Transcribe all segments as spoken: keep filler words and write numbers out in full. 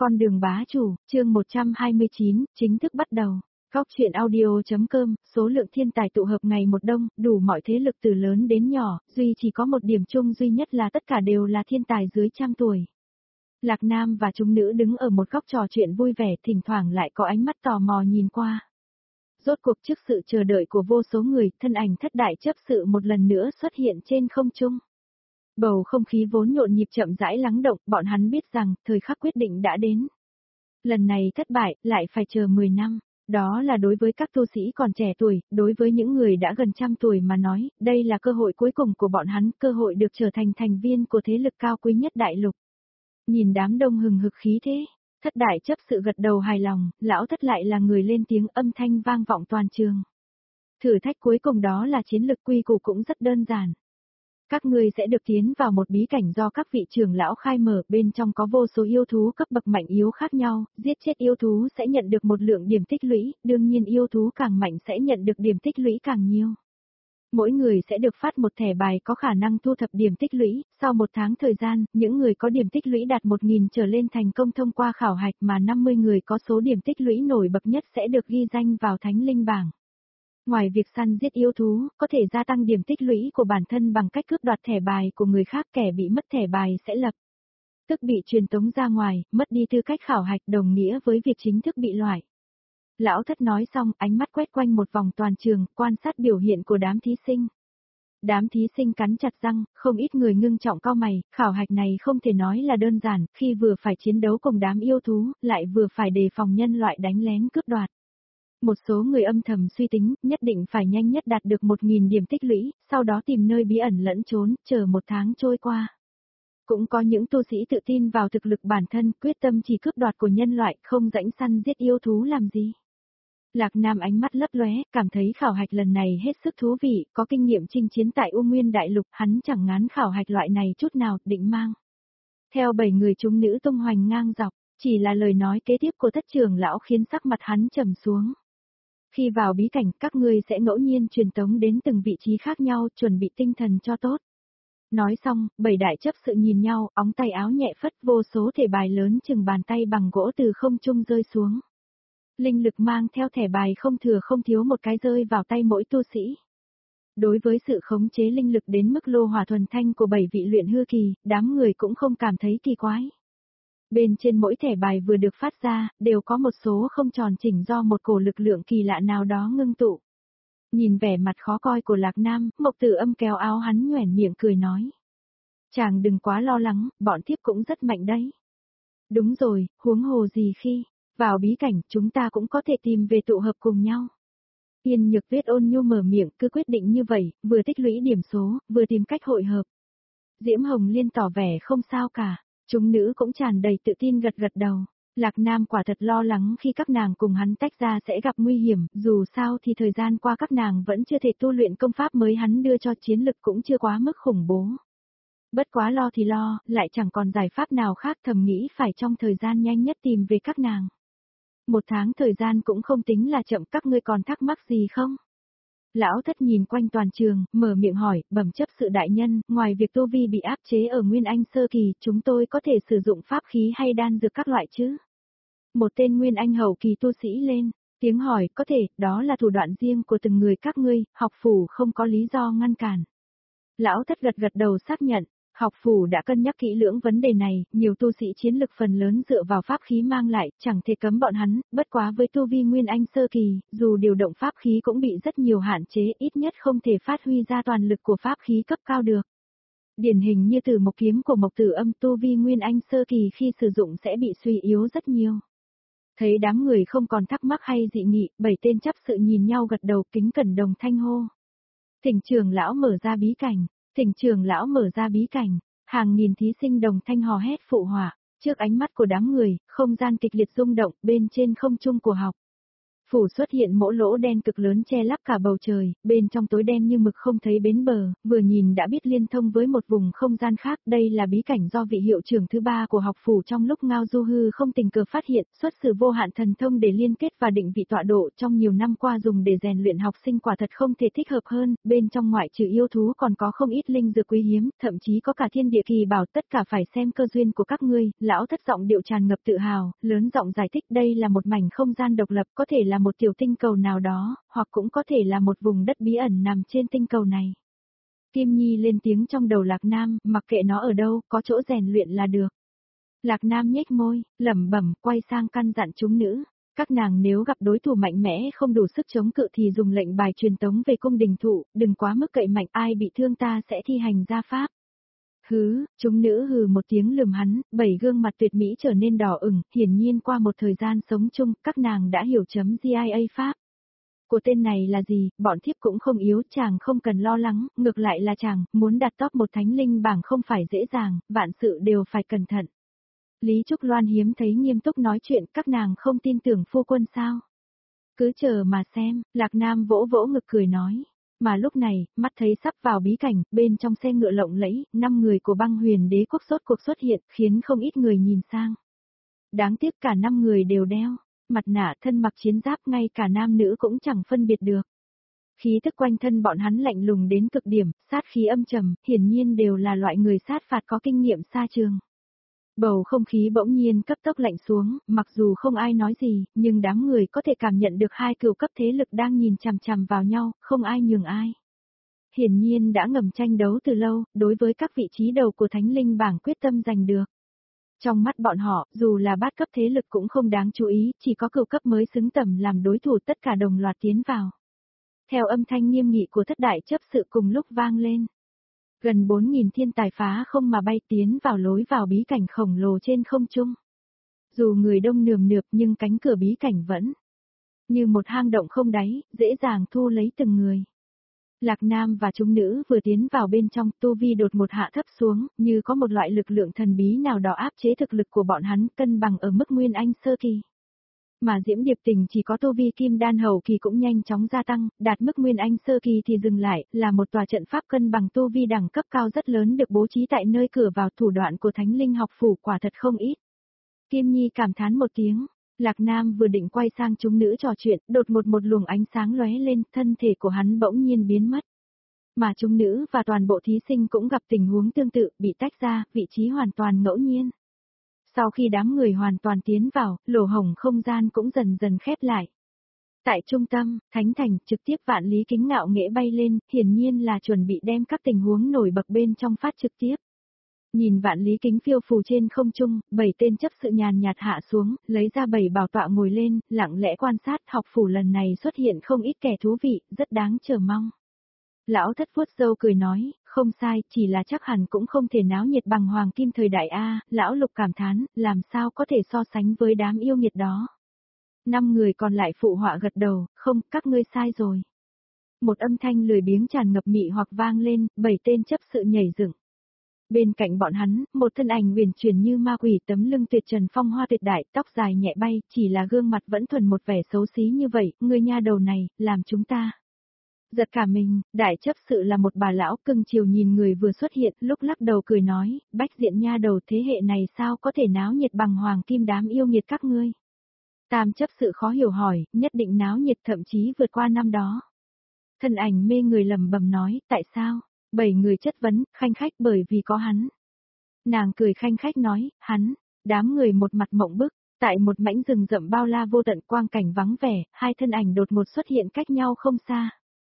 Con đường bá chủ, chương một trăm hai mươi chín, chính thức bắt đầu. Góc chuyện audio.com, số lượng thiên tài tụ hợp ngày một đông, đủ mọi thế lực từ lớn đến nhỏ, duy chỉ có một điểm chung duy nhất là tất cả đều là thiên tài dưới trăm tuổi. Lạc Nam và chúng nữ đứng ở một góc trò chuyện vui vẻ, thỉnh thoảng lại có ánh mắt tò mò nhìn qua. Rốt cuộc trước sự chờ đợi của vô số người, thân ảnh thất đại chấp sự một lần nữa xuất hiện trên không trung. Bầu không khí vốn nhộn nhịp chậm rãi lắng động, bọn hắn biết rằng, thời khắc quyết định đã đến. Lần này thất bại, lại phải chờ mười năm. Đó là đối với các tu sĩ còn trẻ tuổi, đối với những người đã gần trăm tuổi mà nói, đây là cơ hội cuối cùng của bọn hắn, cơ hội được trở thành thành viên của thế lực cao quý nhất đại lục. Nhìn đám đông hừng hực khí thế, thất đại chấp sự gật đầu hài lòng, lão thất lại là người lên tiếng, âm thanh vang vọng toàn trường. Thử thách cuối cùng đó là chiến lực, quy củ cũng rất đơn giản. Các ngươi sẽ được tiến vào một bí cảnh do các vị trưởng lão khai mở, bên trong có vô số yêu thú cấp bậc mạnh yếu khác nhau, giết chết yêu thú sẽ nhận được một lượng điểm tích lũy, đương nhiên yêu thú càng mạnh sẽ nhận được điểm tích lũy càng nhiều. Mỗi người sẽ được phát một thẻ bài có khả năng thu thập điểm tích lũy, sau một tháng thời gian, những người có điểm tích lũy đạt một nghìn trở lên thành công thông qua khảo hạch, mà năm mươi người có số điểm tích lũy nổi bật nhất sẽ được ghi danh vào thánh linh bảng. Ngoài việc săn giết yêu thú, có thể gia tăng điểm tích lũy của bản thân bằng cách cướp đoạt thẻ bài của người khác, kẻ bị mất thẻ bài sẽ lập tức bị truyền tống ra ngoài, mất đi tư cách khảo hạch, đồng nghĩa với việc chính thức bị loại. Lão thất nói xong, ánh mắt quét quanh một vòng toàn trường, quan sát biểu hiện của đám thí sinh. Đám thí sinh cắn chặt răng, không ít người ngưng trọng cau mày, khảo hạch này không thể nói là đơn giản, khi vừa phải chiến đấu cùng đám yêu thú, lại vừa phải đề phòng nhân loại đánh lén cướp đoạt. Một số người âm thầm suy tính, nhất định phải nhanh nhất đạt được một nghìn điểm tích lũy, sau đó tìm nơi bí ẩn lẫn trốn, chờ một tháng trôi qua. Cũng có những tu sĩ tự tin vào thực lực bản thân, quyết tâm chỉ cướp đoạt của nhân loại, không rãnh săn giết yêu thú làm gì. Lạc Nam ánh mắt lấp lóe, cảm thấy khảo hạch lần này hết sức thú vị, có kinh nghiệm chinh chiến tại U Nguyên Đại Lục, hắn chẳng ngán khảo hạch loại này chút nào, định mang theo bảy người chúng nữ tung hoành ngang dọc, chỉ là lời nói kế tiếp của thất trưởng lão khiến sắc mặt hắn trầm xuống. Khi vào bí cảnh, các ngươi sẽ ngẫu nhiên truyền tống đến từng vị trí khác nhau, chuẩn bị tinh thần cho tốt. Nói xong, bảy đại chấp sự nhìn nhau, óng tay áo nhẹ phất, vô số thẻ bài lớn chừng bàn tay bằng gỗ từ không trung rơi xuống. Linh lực mang theo thẻ bài không thừa không thiếu một cái rơi vào tay mỗi tu sĩ. Đối với sự khống chế linh lực đến mức lô hỏa thuần thanh của bảy vị luyện hư kỳ, đám người cũng không cảm thấy kỳ quái. Bên trên mỗi thẻ bài vừa được phát ra, đều có một số không tròn chỉnh do một cổ lực lượng kỳ lạ nào đó ngưng tụ. Nhìn vẻ mặt khó coi của Lạc Nam, Mộc Tử Âm kéo áo hắn nhoẻn miệng cười nói. Chàng đừng quá lo lắng, bọn thiếp cũng rất mạnh đấy. Đúng rồi, huống hồ gì khi vào bí cảnh chúng ta cũng có thể tìm về tụ hợp cùng nhau. Yên Nhược Tuyết ôn nhu mở miệng, cứ quyết định như vậy, vừa tích lũy điểm số, vừa tìm cách hội hợp. Diễm Hồng Liên tỏ vẻ không sao cả. Chúng nữ cũng tràn đầy tự tin gật gật đầu. Lạc Nam quả thật lo lắng khi các nàng cùng hắn tách ra sẽ gặp nguy hiểm, dù sao thì thời gian qua các nàng vẫn chưa thể tu luyện công pháp mới hắn đưa cho, chiến lực cũng chưa quá mức khủng bố. Bất quá lo thì lo, lại chẳng còn giải pháp nào khác, thầm nghĩ phải trong thời gian nhanh nhất tìm về các nàng. Một tháng thời gian cũng không tính là chậm, các ngươi còn thắc mắc gì không? Lão thất nhìn quanh toàn trường, mở miệng hỏi, bẩm chấp sự đại nhân, ngoài việc tu vi bị áp chế ở Nguyên Anh sơ kỳ, chúng tôi có thể sử dụng pháp khí hay đan dược các loại chứ? Một tên Nguyên Anh hậu kỳ tu sĩ lên, tiếng hỏi, có thể, đó là thủ đoạn riêng của từng người các ngươi, học phủ không có lý do ngăn cản. Lão thất gật gật đầu xác nhận. Học phủ đã cân nhắc kỹ lưỡng vấn đề này, nhiều tu sĩ chiến lực phần lớn dựa vào pháp khí mang lại, chẳng thể cấm bọn hắn, bất quá với tu vi Nguyên Anh sơ kỳ, dù điều động pháp khí cũng bị rất nhiều hạn chế, ít nhất không thể phát huy ra toàn lực của pháp khí cấp cao được. Điển hình như Tử Mộc kiếm của Mộc Tử Âm, tu vi Nguyên Anh sơ kỳ khi sử dụng sẽ bị suy yếu rất nhiều. Thấy đám người không còn thắc mắc hay dị nghị, bảy tên chấp sự nhìn nhau gật đầu, kính cẩn đồng thanh hô. Thỉnh trưởng lão mở ra bí cảnh. Thỉnh trưởng lão mở ra bí cảnh, hàng nghìn thí sinh đồng thanh hò hét phụ họa, trước ánh mắt của đám người, không gian kịch liệt rung động, bên trên không trung của học Phủ xuất hiện mỗ lỗ đen cực lớn che lấp cả bầu trời, bên trong tối đen như mực không thấy bến bờ, vừa nhìn đã biết liên thông với một vùng không gian khác. Đây là bí cảnh do vị hiệu trưởng thứ ba của học phủ trong lúc Ngao Du Hư không tình cờ phát hiện, xuất xử vô hạn thần thông để liên kết và định vị tọa độ trong nhiều năm qua dùng để rèn luyện học sinh quả thật không thể thích hợp hơn. Bên trong ngoại trừ yêu thú còn có không ít linh dược quý hiếm, thậm chí có cả thiên địa kỳ bảo, tất cả phải xem cơ duyên của các ngươi. Lão thất giọng điệu tràn ngập tự hào, lớn giọng giải thích đây là một mảnh không gian độc lập, có thể là một tiểu tinh cầu nào đó, hoặc cũng có thể là một vùng đất bí ẩn nằm trên tinh cầu này. Kim Nhi lên tiếng trong đầu Lạc Nam, mặc kệ nó ở đâu, có chỗ rèn luyện là được. Lạc Nam nhếch môi, lẩm bẩm, quay sang căn dặn chúng nữ. Các nàng nếu gặp đối thủ mạnh mẽ không đủ sức chống cự thì dùng lệnh bài truyền tống về cung đình thụ, đừng quá mức cậy mạnh, ai bị thương ta sẽ thi hành gia pháp. Hứ, chúng nữ hừ một tiếng lườm hắn, bảy gương mặt tuyệt mỹ trở nên đỏ ửng, hiển nhiên qua một thời gian sống chung, các nàng đã hiểu chấm giê i a pháp. Của tên này là gì, bọn thiếp cũng không yếu, chàng không cần lo lắng, ngược lại là chàng, muốn đạt top một thánh linh bảng không phải dễ dàng, vạn sự đều phải cẩn thận. Lý Trúc Loan hiếm thấy nghiêm túc nói chuyện, các nàng không tin tưởng phu quân sao. Cứ chờ mà xem, Lạc Nam vỗ vỗ ngực cười nói. Mà lúc này, mắt thấy sắp vào bí cảnh, bên trong xe ngựa lộng lẫy, năm người của băng huyền đế quốc sốt cuộc xuất hiện, khiến không ít người nhìn sang. Đáng tiếc cả năm người đều đeo mặt nạ, thân mặc chiến giáp, ngay cả nam nữ cũng chẳng phân biệt được. Khí tức quanh thân bọn hắn lạnh lùng đến cực điểm, sát khí âm trầm, hiển nhiên đều là loại người sát phạt có kinh nghiệm xa trường. Bầu không khí bỗng nhiên cấp tốc lạnh xuống, mặc dù không ai nói gì, nhưng đám người có thể cảm nhận được hai cửu cấp thế lực đang nhìn chằm chằm vào nhau, không ai nhường ai. Hiển nhiên đã ngầm tranh đấu từ lâu, đối với các vị trí đầu của thánh linh bảng quyết tâm giành được. Trong mắt bọn họ, dù là bát cấp thế lực cũng không đáng chú ý, chỉ có cửu cấp mới xứng tầm làm đối thủ, tất cả đồng loạt tiến vào. Theo âm thanh nghiêm nghị của thất đại chấp sự cùng lúc vang lên. Gần bốn nghìn thiên tài phá không mà bay tiến vào lối vào bí cảnh khổng lồ trên không trung. Dù người đông nườm nượp nhưng cánh cửa bí cảnh vẫn như một hang động không đáy, dễ dàng thu lấy từng người. Lạc Nam và chúng nữ vừa tiến vào bên trong, tu vi đột một hạ thấp xuống, như có một loại lực lượng thần bí nào đó áp chế thực lực của bọn hắn, cân bằng ở mức nguyên anh sơ kỳ. Mà Diễm Điệp Tình chỉ có tu vi kim đan hậu kỳ cũng nhanh chóng gia tăng, đạt mức nguyên anh sơ kỳ thì dừng lại, là một tòa trận pháp cân bằng tu vi đẳng cấp cao rất lớn được bố trí tại nơi cửa vào. Thủ đoạn của Thánh Linh học phủ quả thật không ít. Kim Nhi cảm thán một tiếng, Lạc Nam vừa định quay sang chúng nữ trò chuyện, đột một một luồng ánh sáng lóe lên, thân thể của hắn bỗng nhiên biến mất. Mà chúng nữ và toàn bộ thí sinh cũng gặp tình huống tương tự, bị tách ra, vị trí hoàn toàn ngẫu nhiên. Sau khi đám người hoàn toàn tiến vào, lỗ hổng không gian cũng dần dần khép lại. Tại trung tâm, Thánh Thành, trực tiếp Vạn Lý Kính ngạo nghễ bay lên, hiển nhiên là chuẩn bị đem các tình huống nổi bật bên trong phát trực tiếp. Nhìn Vạn Lý Kính phiêu phù trên không trung, bảy tên chấp sự nhàn nhạt hạ xuống, lấy ra bảy bảo tọa ngồi lên, lặng lẽ quan sát. Học phủ lần này xuất hiện không ít kẻ thú vị, rất đáng chờ mong. Lão thất vuốt râu cười nói, không sai, chỉ là chắc hẳn cũng không thể náo nhiệt bằng hoàng kim thời đại A. Lão Lục cảm thán, làm sao có thể so sánh với đám yêu nghiệt đó. Năm người còn lại phụ họa gật đầu, không, các ngươi sai rồi. Một âm thanh lười biếng tràn ngập mị hoặc vang lên, bảy tên chấp sự nhảy dựng. Bên cạnh bọn hắn, một thân ảnh huyền chuyển như ma quỷ, tấm lưng tuyệt trần phong hoa tuyệt đại, tóc dài nhẹ bay, chỉ là gương mặt vẫn thuần một vẻ xấu xí như vậy, người nha đầu này, làm chúng ta giật cả mình. Đại chấp sự là một bà lão cưng chiều nhìn người vừa xuất hiện, lúc lắc đầu cười nói, bách diện nha đầu thế hệ này sao có thể náo nhiệt bằng hoàng kim đám yêu nghiệt các ngươi. Tam chấp sự khó hiểu hỏi, nhất định náo nhiệt thậm chí vượt qua năm đó. Thân ảnh mê người lẩm bẩm nói, tại sao? Bảy người chất vấn, khanh khách bởi vì có hắn. Nàng cười khanh khách nói, hắn, đám người một mặt mộng bức, tại một mảnh rừng rậm bao la vô tận quang cảnh vắng vẻ, hai thân ảnh đột ngột xuất hiện cách nhau không xa.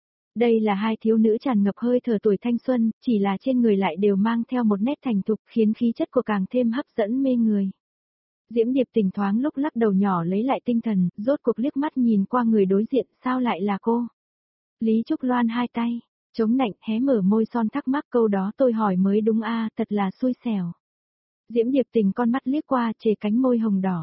Đây là hai thiếu nữ tràn ngập hơi thở tuổi thanh xuân, chỉ là trên người lại đều mang theo một nét thành thục khiến khí chất của càng thêm hấp dẫn mê người. Diễm Điệp Tình thoáng lúc lắc đầu nhỏ lấy lại tinh thần, rốt cuộc liếc mắt nhìn qua người đối diện, sao lại là cô? Lý Trúc Loan hai tay chống nạnh, hé mở môi son thắc mắc, câu đó tôi hỏi mới đúng a, thật là xui xẻo. Diễm Điệp Tình con mắt liếc qua, chề cánh môi hồng đỏ.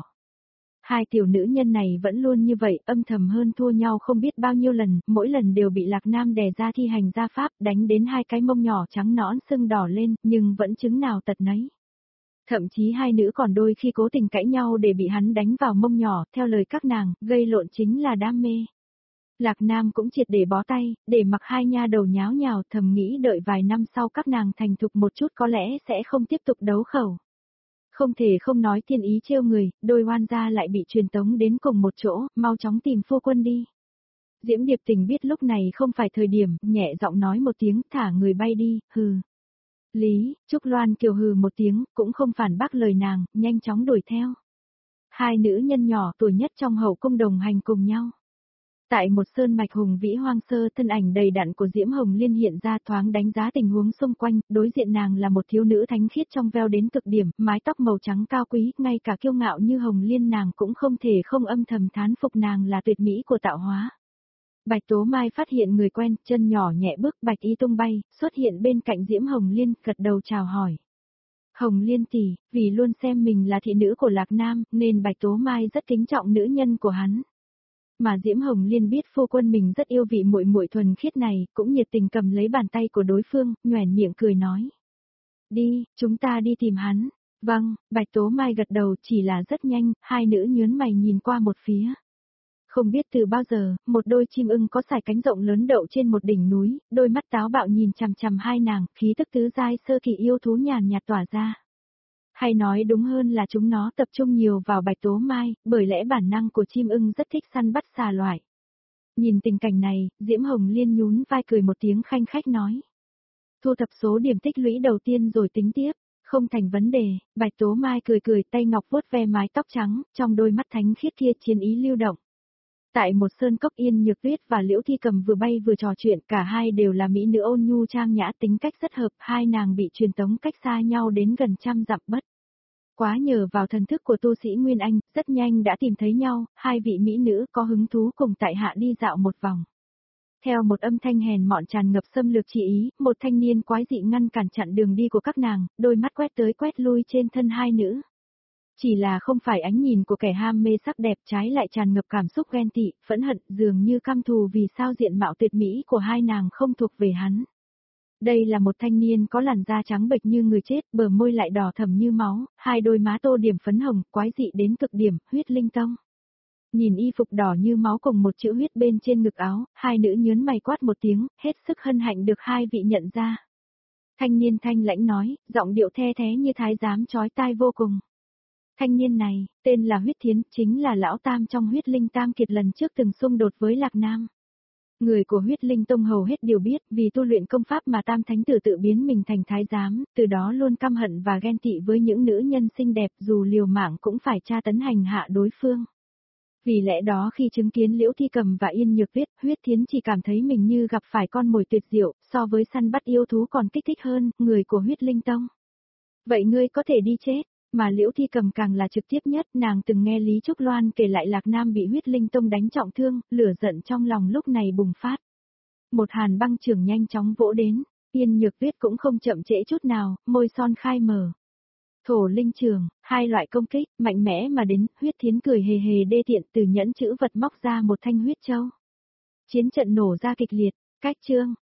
Hai tiểu nữ nhân này vẫn luôn như vậy, âm thầm hơn thua nhau không biết bao nhiêu lần, mỗi lần đều bị Lạc Nam đè ra thi hành gia pháp, đánh đến hai cái mông nhỏ trắng nõn sưng đỏ lên, nhưng vẫn chứng nào tật nấy. Thậm chí hai nữ còn đôi khi cố tình cãi nhau để bị hắn đánh vào mông nhỏ, theo lời các nàng, gây lộn chính là đam mê. Lạc Nam cũng triệt để bó tay, để mặc hai nha đầu nháo nhào, thầm nghĩ đợi vài năm sau các nàng thành thục một chút có lẽ sẽ không tiếp tục đấu khẩu. Không thể không nói thiên ý trêu người, đôi oan gia lại bị truyền tống đến cùng một chỗ, mau chóng tìm phu quân đi. Diễm Điệp Tình biết lúc này không phải thời điểm, nhẹ giọng nói một tiếng, thả người bay đi, hừ. Lý, Trúc Loan Kiều hừ một tiếng, cũng không phản bác lời nàng, nhanh chóng đuổi theo. Hai nữ nhân nhỏ tuổi nhất trong hậu cung đồng hành cùng nhau. Tại một sơn mạch hùng vĩ hoang sơ, thân ảnh đầy đặn của Diễm Hồng Liên hiện ra, thoáng đánh giá tình huống xung quanh, đối diện nàng là một thiếu nữ thánh khiết trong veo đến cực điểm, mái tóc màu trắng cao quý, ngay cả kiêu ngạo như Hồng Liên nàng cũng không thể không âm thầm thán phục nàng là tuyệt mỹ của tạo hóa. Bạch Tố Mai phát hiện người quen, chân nhỏ nhẹ bước, bạch y tung bay, xuất hiện bên cạnh Diễm Hồng Liên, gật đầu chào hỏi. Hồng Liên tỷ, vì luôn xem mình là thị nữ của Lạc Nam, nên Bạch Tố Mai rất kính trọng nữ nhân của hắn. Mà Diễm Hồng Liên biết phu quân mình rất yêu vị muội muội thuần khiết này, cũng nhiệt tình cầm lấy bàn tay của đối phương, nhoẻn miệng cười nói. Đi, chúng ta đi tìm hắn. Vâng, Bạch Tố Mai gật đầu, chỉ là rất nhanh, hai nữ nhớn mày nhìn qua một phía. Không biết từ bao giờ, một đôi chim ưng có sải cánh rộng lớn đậu trên một đỉnh núi, đôi mắt táo bạo nhìn chằm chằm hai nàng, khí tức tứ giai sơ kỳ yêu thú nhàn nhạt tỏa ra. Hay nói đúng hơn là chúng nó tập trung nhiều vào Bạch Tố Mai, bởi lẽ bản năng của chim ưng rất thích săn bắt xà loại. Nhìn tình cảnh này, Diễm Hồng Liên nhún vai cười một tiếng khanh khách nói. Thu thập số điểm tích lũy đầu tiên rồi tính tiếp, không thành vấn đề. Bạch Tố Mai cười cười, tay ngọc vuốt ve mái tóc trắng, trong đôi mắt thánh khiết kia chiến ý lưu động. Tại một sơn cốc Yên Nhược Tuyết và Liễu Thi Cầm vừa bay vừa trò chuyện, cả hai đều là mỹ nữ ôn nhu trang nhã, tính cách rất hợp, hai nàng bị truyền tống cách xa nhau đến gần trăm dặm bất. Quá nhờ vào thần thức của tu sĩ Nguyên Anh, rất nhanh đã tìm thấy nhau, hai vị mỹ nữ có hứng thú cùng tại hạ đi dạo một vòng. Theo một âm thanh hèn mọn tràn ngập xâm lược chỉ ý, một thanh niên quái dị ngăn cản chặn đường đi của các nàng, đôi mắt quét tới quét lui trên thân hai nữ. Chỉ là không phải ánh nhìn của kẻ ham mê sắc đẹp, trái lại tràn ngập cảm xúc ghen tị, phẫn hận, dường như căm thù vì sao diện mạo tuyệt mỹ của hai nàng không thuộc về hắn. Đây là một thanh niên có làn da trắng bệch như người chết, bờ môi lại đỏ thẫm như máu, hai đôi má tô điểm phấn hồng, quái dị đến cực điểm, huyết linh tông. Nhìn y phục đỏ như máu cùng một chữ huyết bên trên ngực áo, hai nữ nhớn mày quát một tiếng, hết sức hân hạnh được hai vị nhận ra. Thanh niên thanh lãnh nói, giọng điệu the thế như thái giám chói tai vô cùng. Thanh niên này, tên là Huyết Thiến, chính là lão tam trong Huyết Linh Tam Kiệt lần trước từng xung đột với Lạc Nam. Người của Huyết Linh Tông hầu hết đều biết, vì tu luyện công pháp mà Tam Thánh Tử tự biến mình thành thái giám, từ đó luôn căm hận và ghen tị với những nữ nhân xinh đẹp, dù liều mạng cũng phải tra tấn hành hạ đối phương. Vì lẽ đó khi chứng kiến Liễu Thi Cầm và Yên Nhược Tuyết, Huyết Thiến chỉ cảm thấy mình như gặp phải con mồi tuyệt diệu, so với săn bắt yêu thú còn kích thích hơn, người của Huyết Linh Tông. Vậy ngươi có thể đi chết. Mà Liễu Thi Cầm càng là trực tiếp nhất, nàng từng nghe Lý Trúc Loan kể lại Lạc Nam bị Huyết Linh Tông đánh trọng thương, lửa giận trong lòng lúc này bùng phát. Một hàn băng trường nhanh chóng vỗ đến, Yên Nhược Tuyết cũng không chậm trễ chút nào, môi son khai mở. Thổ linh trường, hai loại công kích, mạnh mẽ mà đến, Huyết Thiến cười hề hề đê tiện từ nhẫn chữ vật móc ra một thanh huyết châu. Chiến trận nổ ra kịch liệt, cách chương.